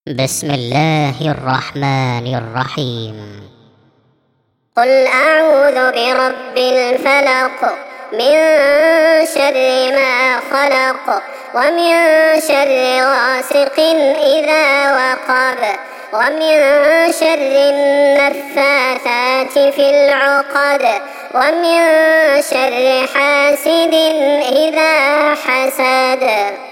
بسم الله الرحمن الرحيم. قل أعوذ برب الفلق من شر ما خلق ومن شر غاسق إذا وقب ومن شر النفاثات في العقد ومن شر حاسد إذا حسد.